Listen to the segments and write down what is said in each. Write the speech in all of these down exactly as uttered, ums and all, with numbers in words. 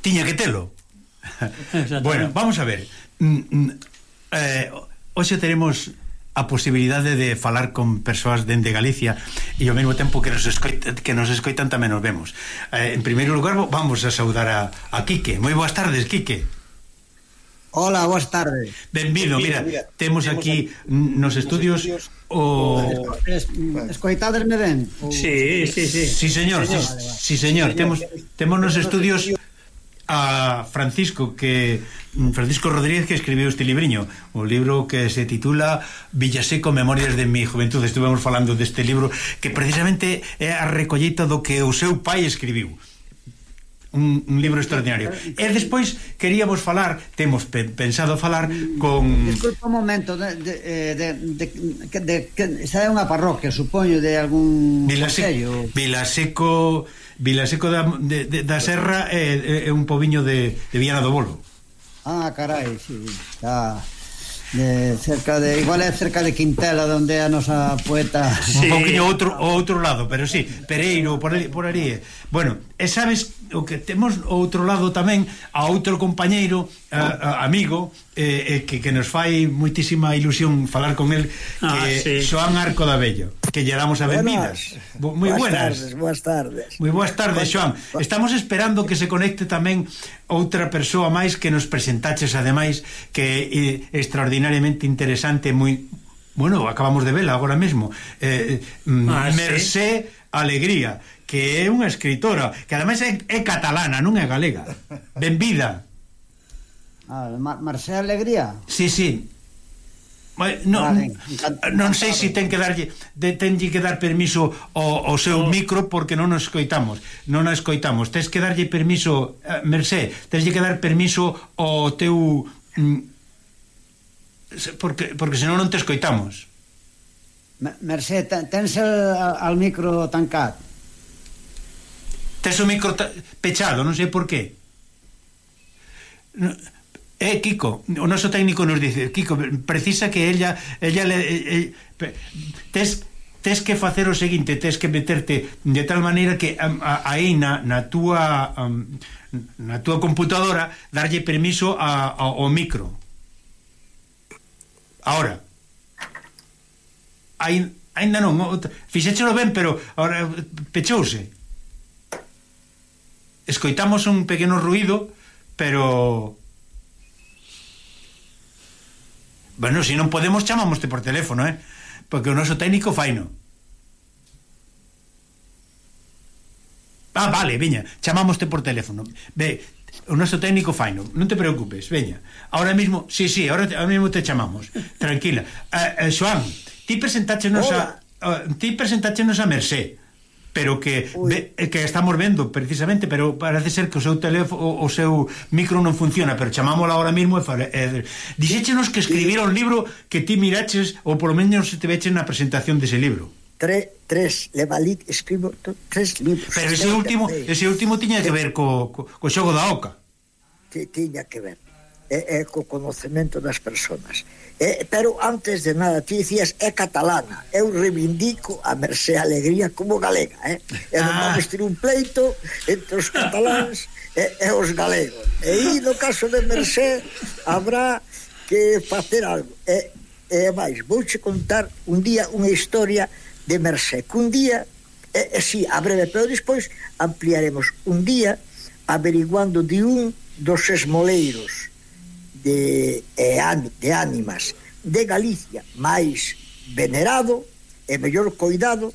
tiña que telo. Bueno, vamos a ver. Eh, hoxe teremos a posibilidade de falar con persoas dende Galicia e ao mesmo tempo que nos escoitan, que nos escoitan tamén nos vemos. Eh, en primeiro lugar vamos a saudar a, a Quique. Moi boas tardes, Quique. Hola, boas tardes. Benvido, mira, mira temos aquí nos estudios o... Es, escoitadesme ben? O... Sí, sí, sí. Sí, señor, sí, sí, sí, señor. Temos, temos nos estudios a Francisco que Francisco Rodríguez, que escribiu este libriño, un libro que se titula Villaseco, Memorias de mi juventud. Estuvemos falando deste libro que precisamente é a recolleita do que o seu pai escribiu. Un, un libro extraordinario. E despois queríamos falar, temos pe, pensado falar con... Desculpa un momento, de, de, de, de, de, de, de, esa é unha parroquia, supoño, de algún concello. Vilaseco, Vilaseco da, de, de, da Serra é, é un poviño de, de Viana do Bolo. Ah, carai, sí, está... De cerca de, igual é cerca de Quintela, onde é a nosa poeta. Sí. Un poquinho outro, outro lado, pero sí, Pereiro, por ali, por ali. Bueno, e sabes o que temos ao outro lado tamén a outro compañeiro, a, a, amigo, eh, que, que nos fai moitísima ilusión falar con el, que ah, sí. Xoán Arco da Bello, que lle damos a benvidas. Moi buenas. Boas tardes. Moi boas tardes, Xoán. Estamos esperando que se conecte tamén outra persoa máis que nos presentaches, ademais, que é extraordinariamente interesante, moi... Bueno, acabamos de vela agora mesmo. Eh, ah, Mercé sí. Alegría, que é unha escritora, que ademais é, é catalana, non é galega. Benvida. Ah, Mercé Alegría? Sí, sí. Non, vale, non sei se ten que darlle de, tenlle que dar permiso ao, ao seu micro porque non nos escoitamos non nos escoitamos, tes que darlle permiso uh, Mercé, teslle que dar permiso ao teu mm, porque, porque senón non te escoitamos. Mercé, tens al micro tancat? Tes o micro pechado, non sei por qué. Eh, Kiko, o noso técnico nos dice, Kiko, precisa que ella, ella le, eh, eh, tes, tes que facer o seguinte, tes que meterte de tal maneira que aí na, na túa um, na túa computadora darlle permiso a, a, ao micro. Ahora Ai, ainda non, fixéchelo ben, pero ahora pechouse. Escoitamos un pequeno ruído, pero bueno, se non podemos chamámoste por teléfono, eh? Porque o noso técnico faino. Ah, vale, veña, chamámoste por teléfono. Ve, o noso técnico faino, non te preocupes, veña. Ahora mismo, sí, sí, ahora, ahora mismo te chamamos. Tranquila. Uh, uh, Xoán, ti presentáchenos a uh, ti presentáchenos a Mercé, pero que ve, que estamos vendo precisamente, pero parece ser que o seu teléfono, o, o seu micro non funciona, pero chamámola ahora mismo e eh, dixéchenos que escribira un libro que ti miraches ou polo menos te veches na presentación dese libro. Tres, tres, Levalit, escribo tres libros. Pero ese último, ese último tiña que ver co, co, co xogo da oca. Tiña que ver. É, é co conocemento das persoas. É, pero antes de nada, ti dicías é catalana. Eu reivindico a Mercé Alegría como galega, eh? E non ah. vamos ter un pleito entre os cataláns e, e os galegos. E aí, no caso de Mercé, habrá que facer algo. E, e máis, vouche contar un día unha historia de Mercé, que un día, e, e si, a breve, pero despois ampliaremos un día averiguando de un dos esmoleiros de, de ánimas de Galicia máis venerado e mellor coidado,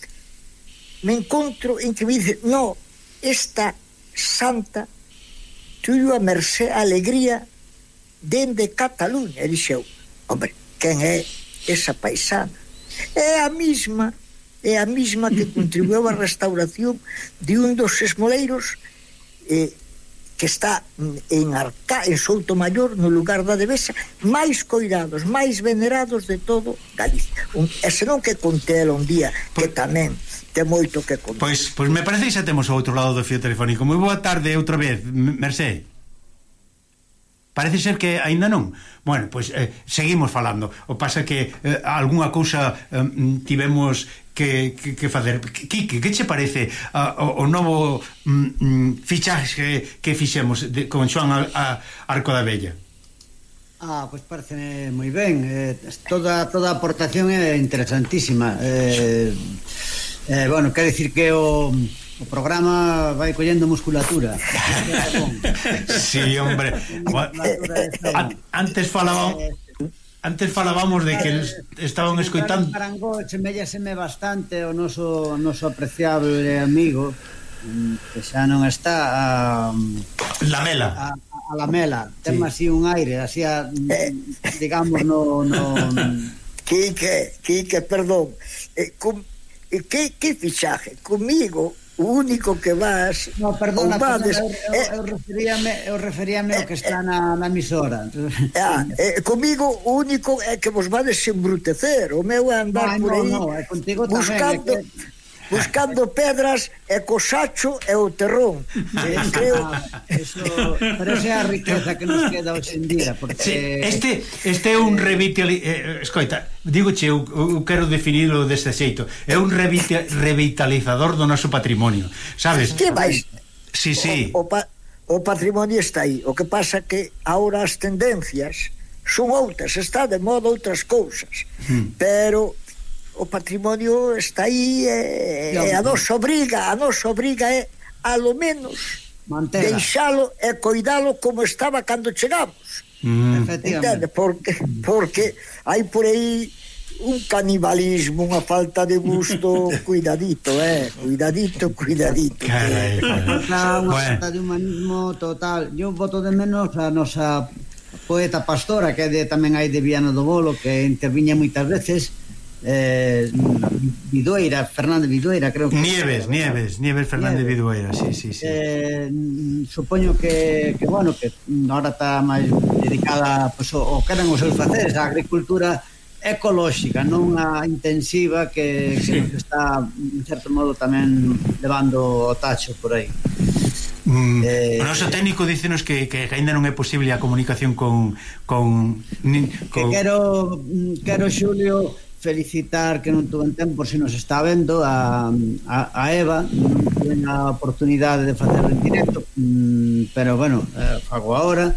me encontro en que me dice, no, esta santa tuvo a Mercé Alegría dende Cataluña. E dixeu, hombre, quen é esa paisana? É a mesma é a mesma que contribuiu á restauración de un dos esmoleiros eh, que está en Arca, en Soutomaior, no lugar da Devesa, máis coidados, máis venerados de todo Galicia. Un, e senón que conté un día, que pues, tamén ten moito que contar. Pois, pois me parece que xa temos ao outro lado do fío telefónico. Moi boa tarde outra vez, Mercé. Parece ser que aínda non. Bueno, pois eh, seguimos falando. O pasa que eh, algunha cousa eh, tivemos que, que, que facer. Quique, que che parece a, o, o novo mm, fichaje que fixemos de, con Xoán a, a Arco da Vella? Ah, pois pues parece moi ben. Eh, toda, toda a aportación é interesantísima. Eh, eh, bueno, quer dicir que o... O programa vai collendo musculatura. Sí, hombre. Antes falábamos Antes falábamos de que estaban escoitando. Parangó, seméllaseme bastante o noso noso apreciable amigo que xa non está a Lamela. A, a Lamela. Ten sí. Así un aire, así a, digamos no no Quique, Quique, perdón. Eh, com, eh, que que fichaje comigo? O único que vas... No, perdona, vades, perdona eu, eu, eu referíame, eu referíame ao que está na, na emisora. Ah, eh, comigo o único é que vos vades embrutecer. O meu é andar no, por aí no, no, é contigo buscando... Tamén, é que... buscando pedras e co sacho e o terrón. Eh, creo... Eso, pero esa é a riqueza que nos queda hoxe en día, porque sí, este este é un revitali... eh, escoita, digoche, eu, eu quero definirlo deste xeito. É un revita... revitalizador do noso patrimonio, sabes? Que vais? Sí, sí. O, o, pa... o patrimonio está aí. O que pasa que ahora as tendencias son outras, está de moda outras cousas. Hmm. Pero o patrimonio está aí e, e a nosa obriga a nosa obriga é a lo menos Mantela. Deixalo e coidalo como estaba cando chegamos. Mm. Efectivamente. Porque, porque hai por aí un canibalismo, unha falta de gusto. Cuidadito, eh cuidadito, cuidadito. Carai, carai. Unha falta de humanismo total. Eu boto de menos a nosa poeta pastora, que é de, tamén hai de Viana do Bolo, que interviña moitas veces. Eh, Vidueira, Fernández Vidueira, creo que Nieves, Nieves, Nieves Fernández Nieves. Vidueira, sí, sí, sí. Eh, supoño que, que bueno, que ahora está máis dedicada pues, o, o que eran os seus faceres, a agricultura ecolóxica, non a intensiva que, que sí. Nos está, en certo modo, tamén levando o tacho por aí. Mm, eh, o noso técnico dícenos que, que ainda non é posible a comunicación con, con, con... Que quero, quero Xulio felicitar, que non tuve en tempo, se nos está vendo, a, a, a Eva. Non tuve a oportunidade de facer en directo, pero bueno, eh, fago agora.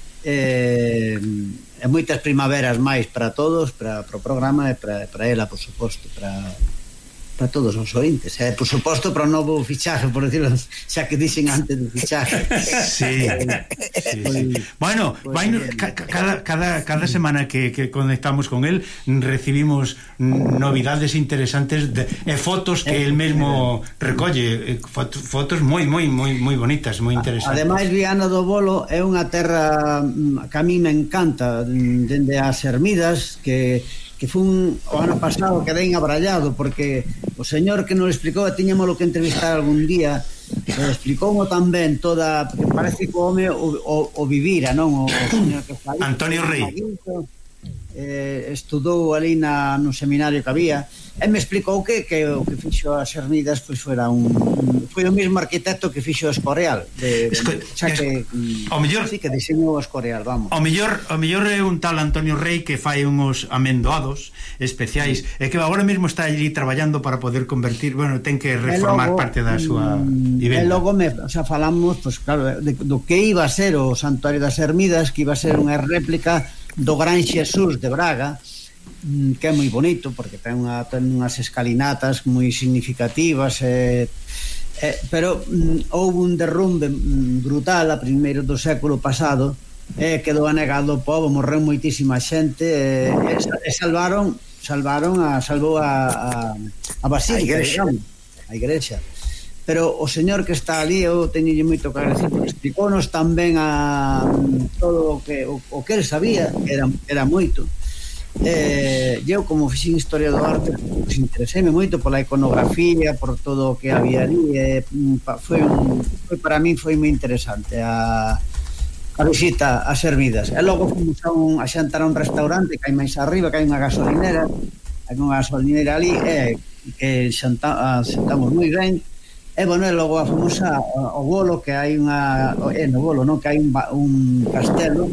Eh, e moitas primaveras máis para todos, para, para o programa e para, para ela, por suposto, para... para todos os ointes, e por suposto para o novo fichaje, por decirlo, xa que dixen antes do fichaje. Sí, sí, sí. Bueno, pues, vai, ca, cada, cada, cada semana que, que conectamos con él recibimos novidades interesantes de, e fotos que él mesmo recolle, fotos, fotos moi, moi, moi, moi bonitas, moi interesantes. Ademais, Viana do Bolo é unha terra que a mí me encanta, dende as Hermidas, que que fun o ano pasado quedei abrallado porque o señor que nos explicou, tiñamos que entrevistar algún día, nos explicou tan ben toda, porque parece que o home o, o, o vivira, non? O, o señor que fai Antonio Rey eh, estudou ali na, no seminario que había e me explicou que, que o que fixo as Hermidas pois pues, era un, un foi o mesmo arquitecto que fixo o Escorial de, Esco, xa que o mellor sí, que diseñou o Escorial, vamos. O mellor, o mellor é un tal Antonio Rey que fai uns amendoados especiais e que agora mesmo está allí traballando para poder convertir, bueno, ten que reformar logo, parte da súa vivenda. E logo me, o sea, falamos, pues claro, de, do que iba a ser o Santuario das Hermidas, que iba a ser unha réplica do Gran Xesús de Braga, que é moi bonito porque ten, unha, ten unhas escalinatas moi significativas, eh, eh, pero mm, houve un derrumbe brutal a primeiro do século pasado e eh, quedou anegado o pobo, morreu moitísima xente e, eh, e salvaron salvaron a, salvou a, a, a basílica, a igrexa, digamos, a igrexa. Pero o señor que está ali, eu teñolle moito que agradecer porque explicounos tamén a todo o que o, o que el sabía, era, era moito. Eh, eu como fixen historia do arte pues, intereséme moito pola iconografía, por todo o que había ali, eh, foi, un, foi para min foi moi interesante a, a visita ás Hermidas. E logo fomos a, un, a xantar a un restaurante que hai máis arriba, que hai unha gasolinera, hai unha gasolinera ali, e eh, que xanta, xantamos moi ben. E, bueno, e logo fomos a, ao Bolo, que hai unha... É, no Bolo, non? Que hai un, un castelo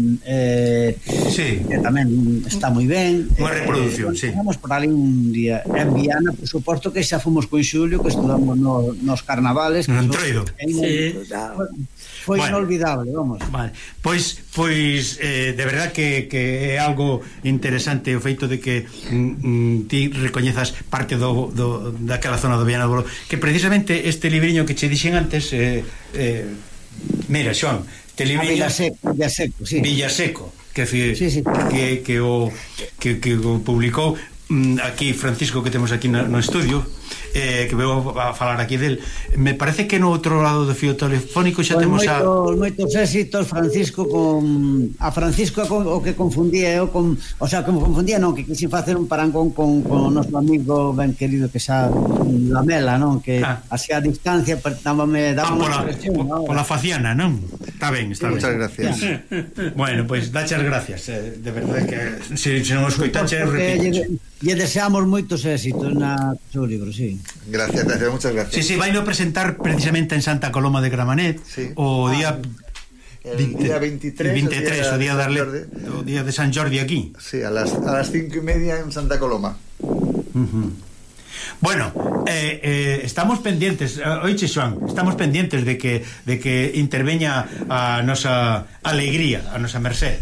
eh, sí. que tamén está moi ben. Unha reproducción, eh, sí. Fomos por ali un día en Viana, por suposto que xa fomos con Xulio, que estudamos no, nos carnavales. No Entroido. Sí. Foi bueno, inolvidable, vamos. Vale. Pois, pois eh, de verdad que, que é algo interesante o feito de que mm, ti recoñezas parte do, do, daquela zona do Viana do Bolo, que precisamente este libriño que che dixen antes eh, eh, mira, Xoan, este libriño Villaseco, Villaseco, sí. Villaseco, que, fi, sí, sí. que, que o que, que o publicou mm, aquí Francisco, que temos aquí no, no estudio, eh, que veo a falar aquí del. Me parece que no outro lado do fío telefónico xa pues temos moitos, a moitos éxitos. Francisco con a Francisco con, o que confundía eu con, o sea, como confundía non, que quixen facer un parangón con, con o noso amigo ben querido que xa Lamela, non, que ah. así a distancia dábame daba ah, pola, po, pola faciana, non? Está ben, está sí, ben. Muchas gracias. Bueno, pois pues, dachas gracias, eh, de verdade que se, se non escoitache repito. Lle deseamos moitos éxitos na seu libro, sí. Gracias, gracias, muchas gracias. Sí, sí, vai no presentar precisamente en Santa Coloma de Gramenet, sí. o día el día veintitrés, veintitrés o día, o día, de, o día de San Jordi aquí. Sí, a las, a las cinco y media en Santa Coloma. Uh-huh. Bueno, eh, eh, estamos pendientes, uh, oiche Xoan, estamos pendientes de que de que interveña a nosa alegría, a nosa merced.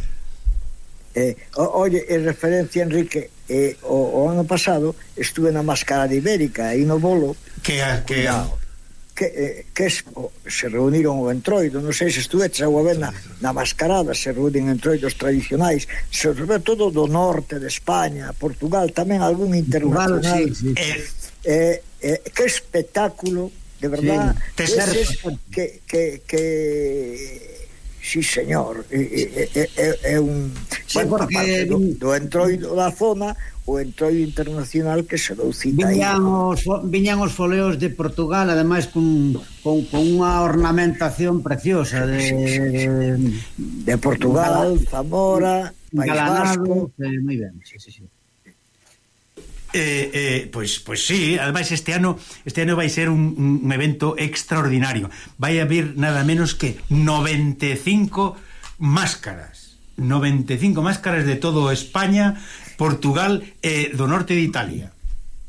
Eh, oye, en referencia, Enrique, eh, o, o ano pasado estuve na Mascarada Ibérica aí no Bolo, que que na, que, eh, que es, o, se reuniron o Entroido, non sei se estuve xa a ver na, na Mascarada, se reúnen entroidos tradicionais, sobre todo do norte de España, Portugal, tamén algún internacional. Portugal, sí, sí. Eh, eh, eh, que espectáculo, de verdad, sí. Eses, que que que sí, señor, é, é, é, é un sí, bueno, porque do, do entroido da zona, o entroido internacional que se dou cita viñan aí. Os, viñan os foleos de Portugal, ademais con, con, con unha ornamentación preciosa de, de, de Portugal, Zamora, País Vasco. Eh, moi ben, sí, sí, sí. Eh, eh, pois, pois sí, ademais este ano este ano vai ser un, un evento extraordinario. Vai haber nada menos que noventa e cinco máscaras noventa e cinco máscaras de todo España, Portugal e do norte de Italia.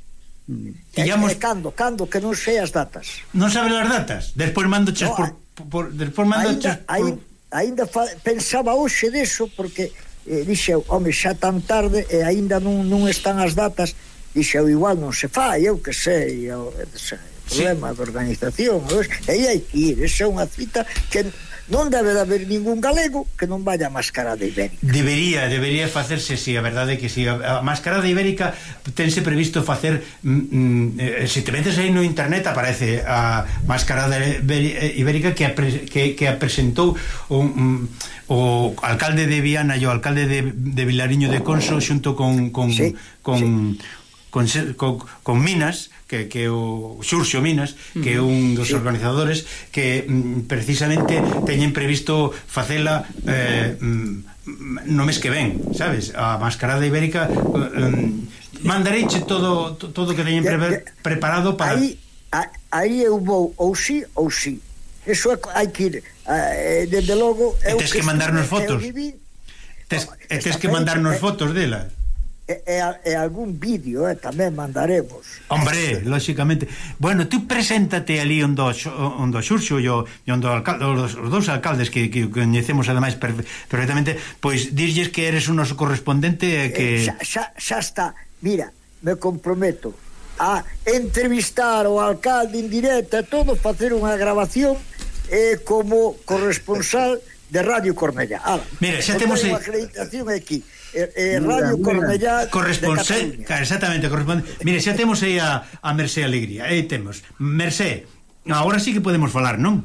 E, Digamos, e cando, cando, que non sei as datas. Non sabes as datas? Despois mando chas no, por, por, despois mando chas por... Ainda fa, pensaba hoxe deso, porque eh, dixeu, home, xa tan tarde e aínda non, non están as datas. Dixeu, igual non se fai, eu que sei, eu, sei problema sí. de organización, e aí hai que ir. Esa é unha cita que non debe de haber ningún galego que non vaya a Mascarada Ibérica. Debería, debería facerse, si, sí, a verdade é que si, sí. A Mascarada Ibérica tense previsto facer mm, eh, se te metes aí no internet aparece a Mascarada Ibérica que a, pre, que, que a presentou un, um, o alcalde de Viana e o alcalde de, de Vilariño de Conso xunto con con, sí, con sí. Con, con, con Minas, que, que o Xurxo Minas, que é un dos sí. organizadores que mm, precisamente teñen previsto facela eh, mm, no mes que ven, sabes? A Mascarada Ibérica eh, mandareiche todo todo que teñen pre preparado para... Aí, aí eu vou ou sí ou sí. Eso é, hai que ir eh, desde logo... E tes que mandarnos fotos. Tes, e tes que mandarnos fotos dela. E, e, e algún vídeo eh, tamén mandaremos. Hombre, lóxicamente. Bueno, tú preséntate ali onde o Xurxo e onde os dous alcaldes que, que coñecemos ademais perfectamente, pois dirlles que eres un noso correspondente e que... Eh, xa, xa, xa está. Mira, me comprometo a entrevistar o alcalde en directo e todo, facer unha grabación eh, como corresponsal de Radio Cornellá. Ah, mira, xa temos unha acreditación aquí. Eh, eh, Radio Cornellá corresponsal, exactamente, corresponsal. Mire, xa temos aí a, a Mercé Alegría. Aí temos. Mercé, agora sí que podemos falar, non?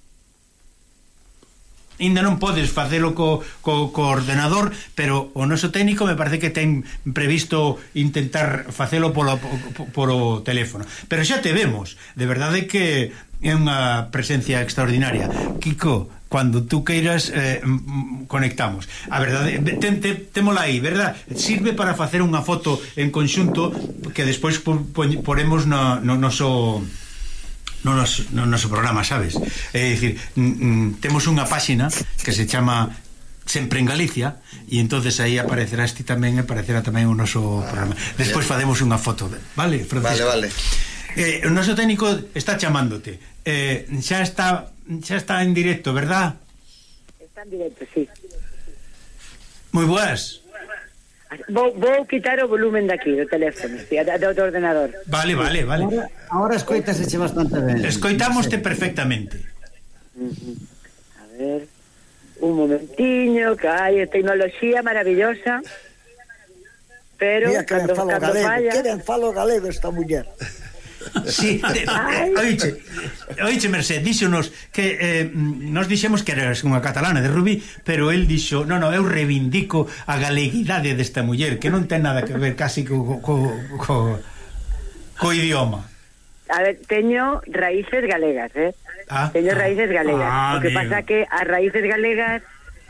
Ainda non podes facelo co, co, co ordenador, pero o noso técnico me parece que ten previsto intentar facelo polo, polo teléfono. Pero xa te vemos, de verdade que é unha presencia extraordinaria. Kiko, cando tú queiras eh, conectamos. A verdade, ten, ten, témola aí, verdad? Sirve para facer unha foto en conxunto que despois poremos no, no noso no noso, no noso programa, sabes? É dicir, mm, mm, temos unha páxina que se chama Sempre en Galicia, e entonces aí aparecerás ti tamén, e aparecerá tamén o noso ah, programa. Despois yeah. facemos unha foto, de, vale, Francisco? Vale, vale. Eh, o noso técnico está chamándote. Eh, xa está xa está en directo, verdad? Está en directo, sí. Moi boas. Vou, vou quitar o volumen daqui do teléfono, sí, do, do ordenador. Vale, vale, vale. Ahora, ahora escoitasche bastante ben. Escoitámoste perfectamente. Uh-huh. A ver, un momentiño, que hai tecnoloxía maravillosa. Pero mira que cando, falo cando galego, falla... que ben falo galego esta muller. Sí, de, oiche, oiche Merced, díxonos que eh, nos dixemos que eras unha catalana de Rubí, pero el dixo, no, no, eu reivindico a galeguidade desta muller, que non ten nada que ver casi co, co, co, co idioma. A ver, teño raíces galegas, eh? Ah, teño raíces galegas. ah, o que amigo. pasa que as raíces galegas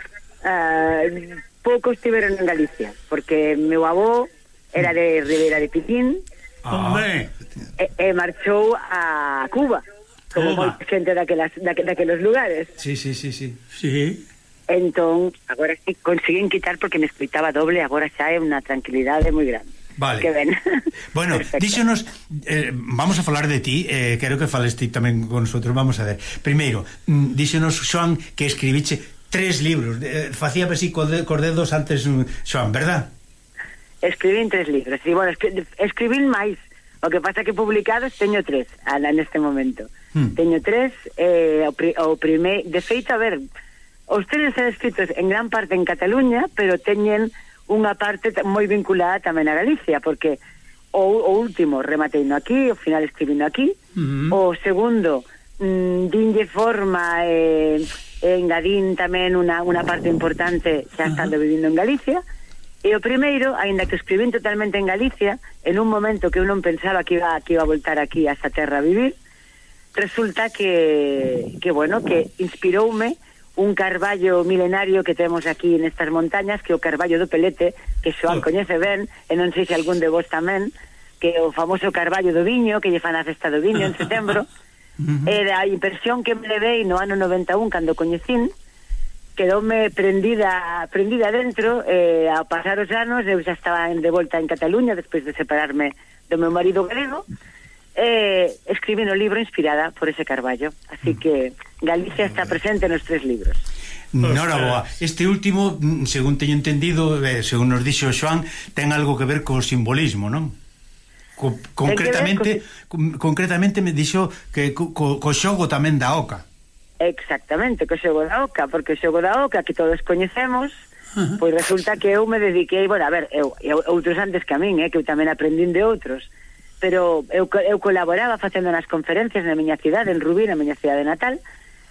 uh, pouco estiveron en Galicia, porque meu avó era de Ribera de Piquín. Hombre, E, e marchou a Cuba, como Cuba. moita xente daquelas, daque, daquelos lugares. sí, sí, sí, sí. Sí. Entón, agora sí conseguín quitar porque me escoitaba doble, agora xa é unha tranquilidade moi grande. Vale. Que ben. Bueno, Perfecto. díxonos, eh, vamos a falar de ti, eh, quero que fales ti tamén con nosotros, vamos a ver. Primeiro, mm, díxonos, Xoan, que escribiche tres libros, eh, facía así cos dedos antes, Xoan, verdad? Escribín tres libros, e, bueno, escri escribín máis. O que pasa que publicados teño tres a, neste momento. Hmm. Teño tres, eh, o, pri, o primeiro, de feito, a ver, os tres están escritos en gran parte en Cataluña, pero teñen unha parte moi vinculada tamén a Galicia, porque o, o último rematei no aquí, o final escribino aquí, uh-huh. O segundo mm, dinlle forma e eh, engadín tamén unha, unha parte importante xa estando uh-huh. vivindo en Galicia. E o primeiro, aínda que escribín totalmente en Galicia, en un momento que eu non pensaba que iba, que iba a voltar aquí a esta terra a vivir, resulta que, que bueno, que inspiroume un carballo milenario que temos aquí nestas montañas, que é o carballo do Pelete, que Xoan oh. coñece ben, e non sei se algún de vos tamén, que é o famoso carballo do viño, que lle fan a festa do viño en setembro. Uh-huh. Era a impresión que me levei no ano noventa e un, cando coñecín, quedoume prendida prendida dentro, e ao pasar os anos eu xa estaba de volta en Cataluña despois de separarme do meu marido galego, e escribí no libro inspirada por ese carballo, así que Galicia está presente nos tres libros. Nora boa, este último, según teño entendido, eh, según nos dixo Xoan, ten algo que ver co simbolismo, non? Co, concretamente co... concretamente me dixo que co, co xogo tamén da oca. Exactamente, co xogo da oca, porque o xogo da oca que todos coñecemos, uh-huh. pois resulta que eu me dediquei, bueno, a ver, eu, eu outros antes que a min, eh, que eu tamén aprendín de outros, pero eu, eu colaboraba facendo nas conferencias na miña cidade, en Rubí, na miña cidade natal,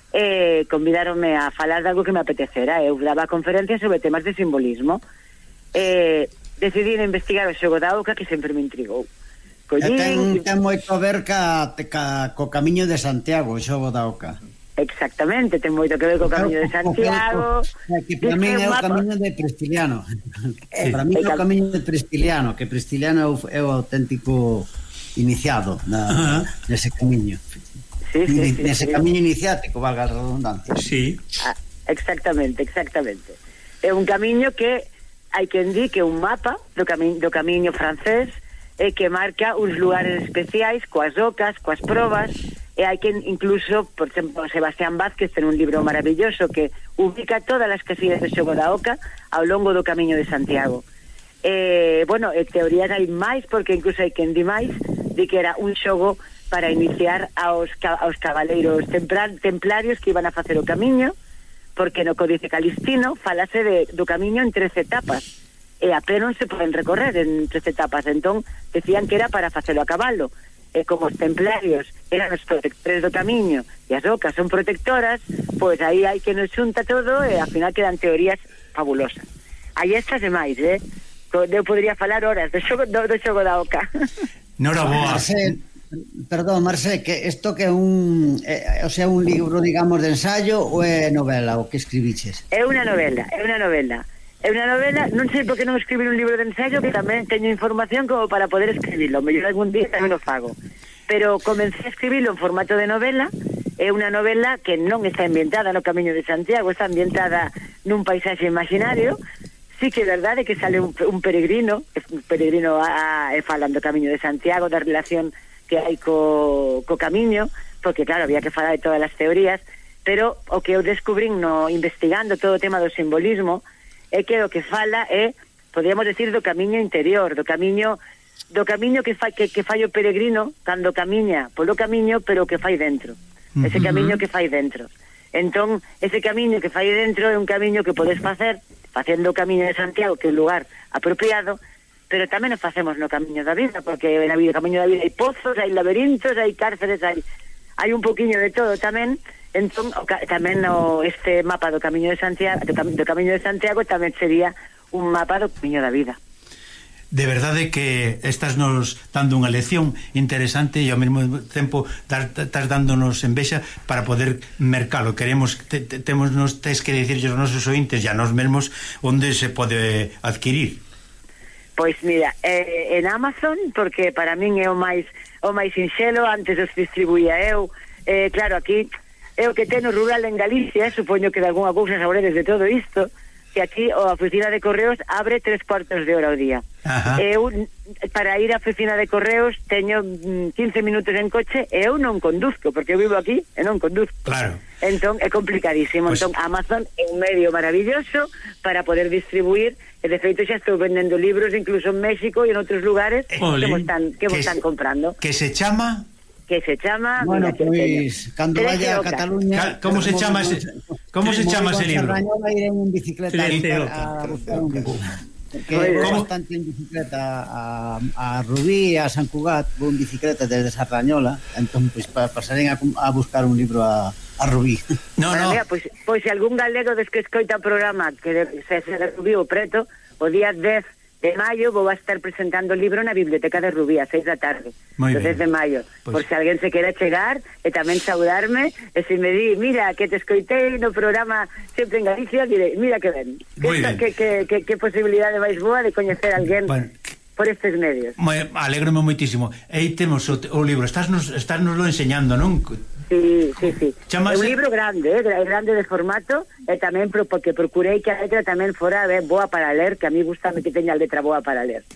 e convidaronme a falar de algo que me apetecera. Eu daba conferencias sobre temas de simbolismo, e decidí investigar o xogo da oca, que sempre me intrigou. Collín, ten, ten moito a ver ca, ca, co Camiño de Santiago, o xogo da oca. Exactamente, ten moito que ver co Camiño de Santiago. Que para min é o Camiño de Prestiliano. Sí. Para min é o Camiño de Prestiliano, que Prestiliano é o auténtico iniciado na, uh-huh. nese camiño. Sí, sí, sí, nese sí. camiño iniciático, valga a redundancia. Sí. Ah, exactamente, exactamente. É un camiño que hai quen di que é un mapa do camiño, do camiño francés, e que marca uns lugares especiais coas ocas, coas probas. E hai que incluso, por exemplo, Sebastián Vázquez ten un libro maravilloso que ubica todas as casillas de xogo da oca ao longo do Camiño de Santiago. E, bueno, e teorías hai máis, porque incluso hai quen di máis, de que era un xogo para iniciar aos, aos cabaleiros templar, templarios que iban a facer o camiño, porque no Códice Calistino falase de, do camiño en trece etapas, e a pé non se poden recorrer en trece etapas, entón decían que era para facelo a cabalo. E como os templarios eran os protectores do camiño e as ocas son protectoras, pois aí hai que nos xunta todo e ao final quedan teorías fabulosas. Aí estas e máis, eh? Eu podría falar horas do xogo, do, do xogo da oca. Nora boa. Marcé, perdón, Marcé, que isto que é un eh, o sea, un libro, digamos, de ensayo ou é novela o que escribiches? É unha novela, é unha novela. É unha novela, non sei por que non escribir un libro de ensayo, que tamén teño información como para poder escribirlo, mellor algún día tamén o fago. pero comencé a escribilo en formato de novela. É unha novela que non está ambientada no Camiño de Santiago, está ambientada nun paisaxe imaginario. Sí que é verdade que sale un, un peregrino, un peregrino a, a, falando do Camiño de Santiago, da relación que hai co, co Camiño, porque claro, había que falar de todas as teorías, pero o que eu descubrín no investigando todo o tema do simbolismo é que o que fala é, podríamos decir, do camiño interior, do camiño do camiño que fai, que, que fai o peregrino cando camiña polo camiño, pero o que fai dentro. Ese camiño que fai dentro. Entón, ese camiño que fai dentro é un camiño que podes facer facendo o Camiño de Santiago, que é un lugar apropiado, pero tamén o facemos no Camiño da Vida, porque na vida, Camiño da Vida hai pozos, hai laberintos, hai cárceres, hai, hai un poquinho de todo tamén. Entón, o, tamén o, este mapa do Camiño de Santiago, do, do Camiño de Santiago tamén sería un mapa do Camiño da Vida. De verdade que estás nos dando unha lección interesante e ao mesmo tempo estás dándonos envexa para poder mercalo. Queremos, te, te, temos nos tes que dicirlle aos nosos ointes e a nos mesmos onde se pode adquirir. Pois mira, eh, en Amazon, porque para min é o máis o máis sinxelo, antes os distribuía eu, eh, claro, aquí é o que ten o rural en Galicia, supoño que de algunha cousa saboredes de todo isto, que aquí a oficina de correos abre tres cuartos de hora ao día. Ajá. Eu, para ir á oficina de correos, teño quince minutos en coche e eu non conduzco, porque eu vivo aquí e non conduzco. Claro. Entón, é complicadísimo. Pues... Entón, Amazon é un medio maravilloso para poder distribuir, e de feito xa estou vendendo libros incluso en México e en outros lugares eh, que me están, que que están comprando. Que se chama... que se chama... Bueno, pois, cando vaya a Cataluña... Como se chama ese, como se chama ese libro? Serrañola iré en bicicleta a buscar un libro. Que vou bastante en bicicleta a, a Rubí, a San Cugat, vou en bicicleta desde Serrañola, entón, pois, pa, pasarén a, a buscar un libro a, a Rubí. No, bueno, no. Mira, pois, pois se algún galego des que escoita o programa que de, se, se de Rubí o Preto, o día dez de maio vou a estar presentando o libro na Biblioteca de Rubí a seis da tarde. Do dez de maio. Pues... Por se alguén se quera chegar e tamén saudarme, e se me di, mira, que te escoitei no programa Sempre en Galicia, direi, mira que ben. Que, que, que, que posibilidade máis boa de coñecer a alguén bueno, por estes medios. Alégrome moitísimo. Aí temos o, o libro, estás nos, estás nos lo enseñando, non? Sí, sí, sí. Chamase... É un libro grande, eh, grande de formato, e tamén pro, porque procurei que a letra tamén fora eh, boa para ler, que a mí gustame que teña a letra boa para ler.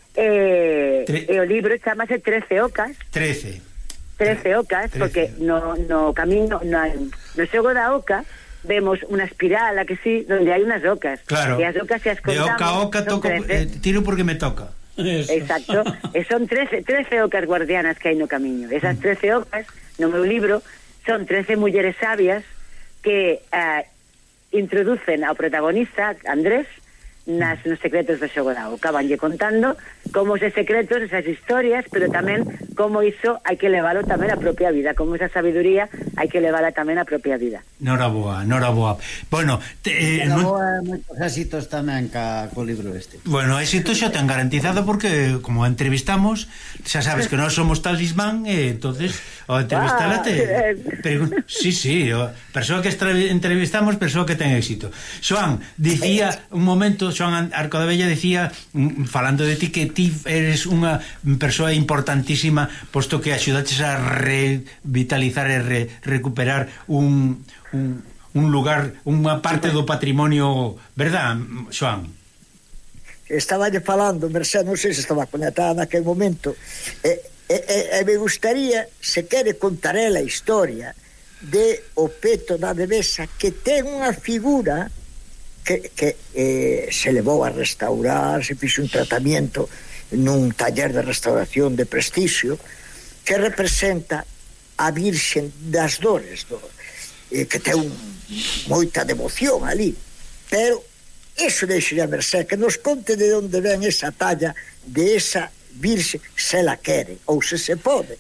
Eh, Tre... E o libro chamase Trece Ocas. Trece. Trece Ocas, Trece. Porque no, no camino, no, no xogo da oca, vemos unha espiral, a que sí, donde hai unas ocas. Claro. E as ocas se as contamos. De oca a oca toco, eh, tiro porque me toca. Eso. Exacto. E son trece, trece ocas guardianas que hai no camiño. Esas trece ocas, no meu libro, son trece mulleres sabias que uh, introducen ao protagonista, Andrés, nas, nos secretos do xogo da oca. Vanlle contando como esos secretos, esas historias, pero tamén como iso hai que leválo tamén á propia vida, como esa sabiduría hai que levála tamén á propia vida. Nora boa, nora boa. Bueno, te, eh, non... boa, moitos éxitos tamén ca, co libro este. Bueno, éxito xa ten garantizado porque como entrevistamos, xa sabes que nós somos talismán e entonces o entrevistala te... Pero, sí, sí, o, persoa que entrevistamos, persoa que ten éxito. Xoan, dicía un momento, Xoan Arcodabella decía, falando de ti, que ti eres unha persoa importantísima, posto que axudaches a revitalizar e re, recuperar un, un, un lugar, unha parte do patrimonio, verdad, Xoan? Estaba falando, Mercé, non sei se estaba conectada naquele momento, e, e, e me gustaría, se quere contar ela a historia de o peto da devesa, que ten unha figura que, que eh, se levou a restaurar, se fixo un tratamento nun taller de restauración de prestixio, que representa a Virxen das Dores, do, eh, que ten un, moita devoción ali, pero iso deixe a Mercé que nos conte de onde ven esa talla de esa Virxe, se la quere ou se se pode.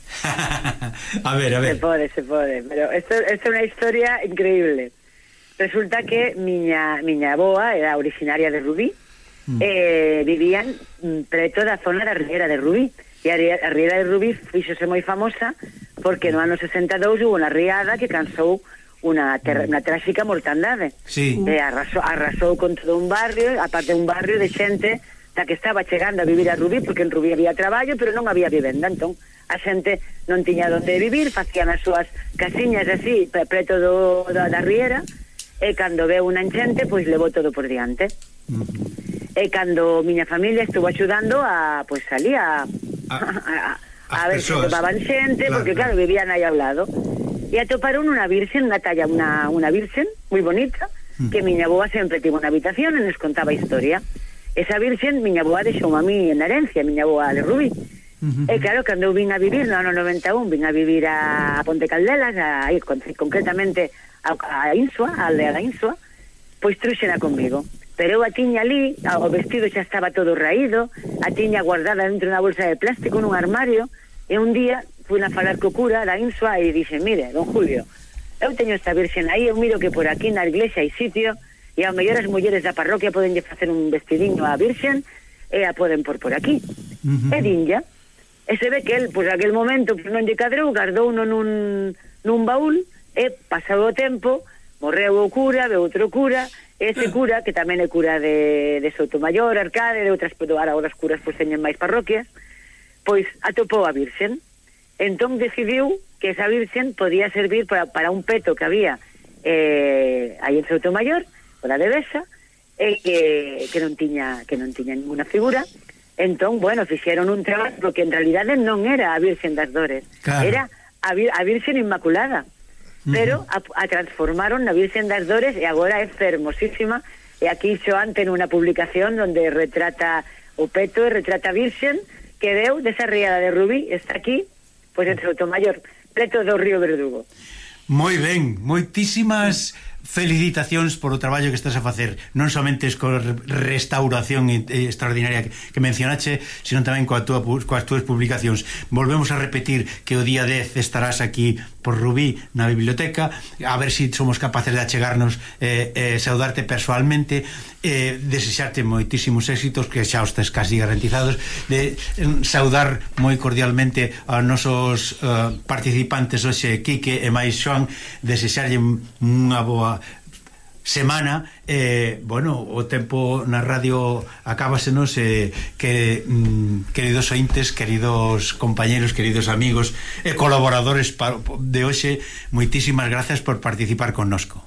A ver, a ver. Se pode, se pode, pero isto é unha historia increíble. Resulta que miña miña avoa era originaria de Rubí, mm. eh, vivían preto da zona da Riera de Rubí, e a, a Riera de Rubí fíxose moi famosa porque no ano sesenta e dous hubo unha riada que cansou unha, ter, unha tráxica mortandade. Sí. E arrasou, arrasou con todo un barrio, aparte un barrio de xente xa que estaba chegando a vivir a Rubí, porque en Rubí había traballo, pero non había vivenda. Entón, a xente non tiña onde vivir, facían as súas casiñas así, preto do, da, da riera, e cando veu unha enchente, pois levou todo por diante. Uh -huh. E cando miña familia estuvo axudando a, pois, salí a... a, a, a, a ver se levaban xente, claro, porque claro, vivían aí ao lado. E atoparon unha virxen, unha talla, unha, unha virxen moi bonita, que miña boa sempre tivo unha habitación e nos contaba a historia. Esa virxen, miña boa deixou a mí en herencia, miña boa de Rubí. Uh -huh. E claro, cando eu vin a vivir no ano noventa e un, vin a vivir a Ponte Caldelas, a, a, concretamente a, a Insua, a aldea da Insua, pois truxena conmigo. Pero eu a tiña ali, o vestido xa estaba todo raído, a tiña guardada dentro dunha bolsa de plástico nun armario, e un día fui a falar co cura da Insua e dixe, mire, don Julio, eu teño esta virxen aí, eu miro que por aquí na iglesia hai sitio, e ao mellor as mulleres da parroquia podenlle facer un vestidiño á virxen e a poden por por aquí. Uh -huh. E dinlla. E se ve que el, pois, aquel momento pues, non lle cadrou, gardou uno nun, nun baúl, e pasado o tempo, morreu o cura, veu outro cura, e ese cura, que tamén é cura de, de Soutomayor, Arcade, de outras, ahora os curas pois teñen máis parroquias, pois atopou a virxen. Entón decidiu que esa virxen podía servir para, para un peto que había eh, aí en Soutomayor, pola Devesa, e que, que non tiña que non tiña ninguna figura. Entón, bueno, fixeron un traballo porque en realidade non era a Virxen das Dores, claro, era a, vir, a Virxen Inmaculada, uh-huh, pero a, a transformaron na Virxen das Dores e agora é fermosísima, e aquí xoan ten unha publicación onde retrata o peto e retrata a Virxen que deu desa riada de Rubí, está aquí, pois en Soutomayor, preto do río Verdugo. Moi ben, moitísimas felicitacións por o traballo que estás a facer, non somente con restauración extraordinaria que, que mencionache, sino tamén coa tua, coas túas publicacións. Volvemos a repetir que o día dez estarás aquí por Rubí na biblioteca, a ver se si somos capaces de achegarnos e eh, eh, saudarte persoalmente, eh, desexarte moitísimos éxitos que xa os tes casi garantizados, de eh, saudar moi cordialmente aos nosos eh, participantes hoxe, Quique e máis Xoan, desexarlle unha boa semana. Eh, bueno, o tempo na radio acábasenos, eh, que mm, queridos ointes, queridos compañeros, queridos amigos e colaboradores de hoxe, moitísimas gracias por participar connosco.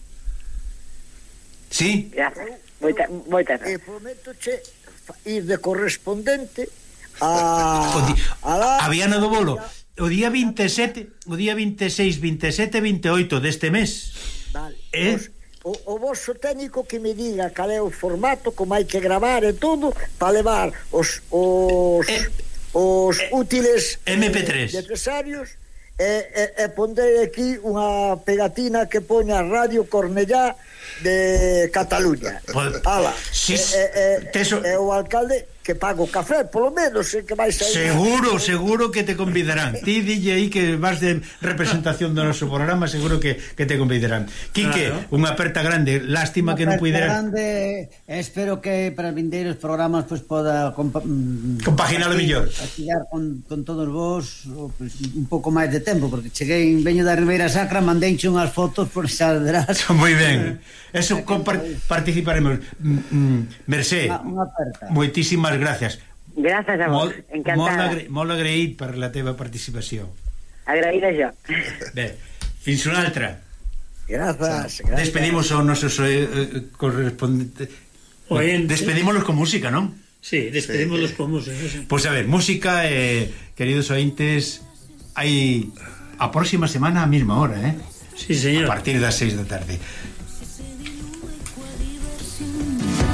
Sí? Gracias, moita, moita gracias. E prométoche ir de correspondente a, di, a la... a Viana do Bolo o día veintesete, o día veintiséis, veintisiete, veintioito deste mes. Vale. Eh? Os, o, o vosso técnico que me diga cal é o formato, como hai que gravar e todo, para levar os os, eh, os eh, útiles eme pe tres necesarios e, e, e pondrei aquí unha pegatina que poña Radio Cornellá de Cataluña. Ala, sí, e, e, teso... e o alcalde que pago café, polo menos, que vai sair. Seguro, seguro que te convidarán. Ti dille aí que vas de representación do noso programa, seguro que, que te convidarán. Quique, claro, unha aperta grande, lástima una que non puideran. Grande, espero que para vindeiros programas pues poda compa compaginalo mellor. Activar con, con todos vos pues, un pouco máis de tempo, porque cheguei en veño da Ribeira Sacra, mandeiche unhas fotos por xa verás. Moi ben. Eso participaremos. Mm, Mercé, unha aperta. Moitísimas gracias. Gracias a vos, Mol, encantada. Molt agraït per la teva participació. Agraïda jo. Bé, fins una altra. Gracias. Despedimos a nosos eh, correspondentes. Despedímoslos con música, ¿no? Sí, despedímoslos sí. con música. Sí. Pues a ver, música, eh, queridos ointes, hai a próxima semana a mesma hora, eh? Sí, señor. A partir das seis da tarde.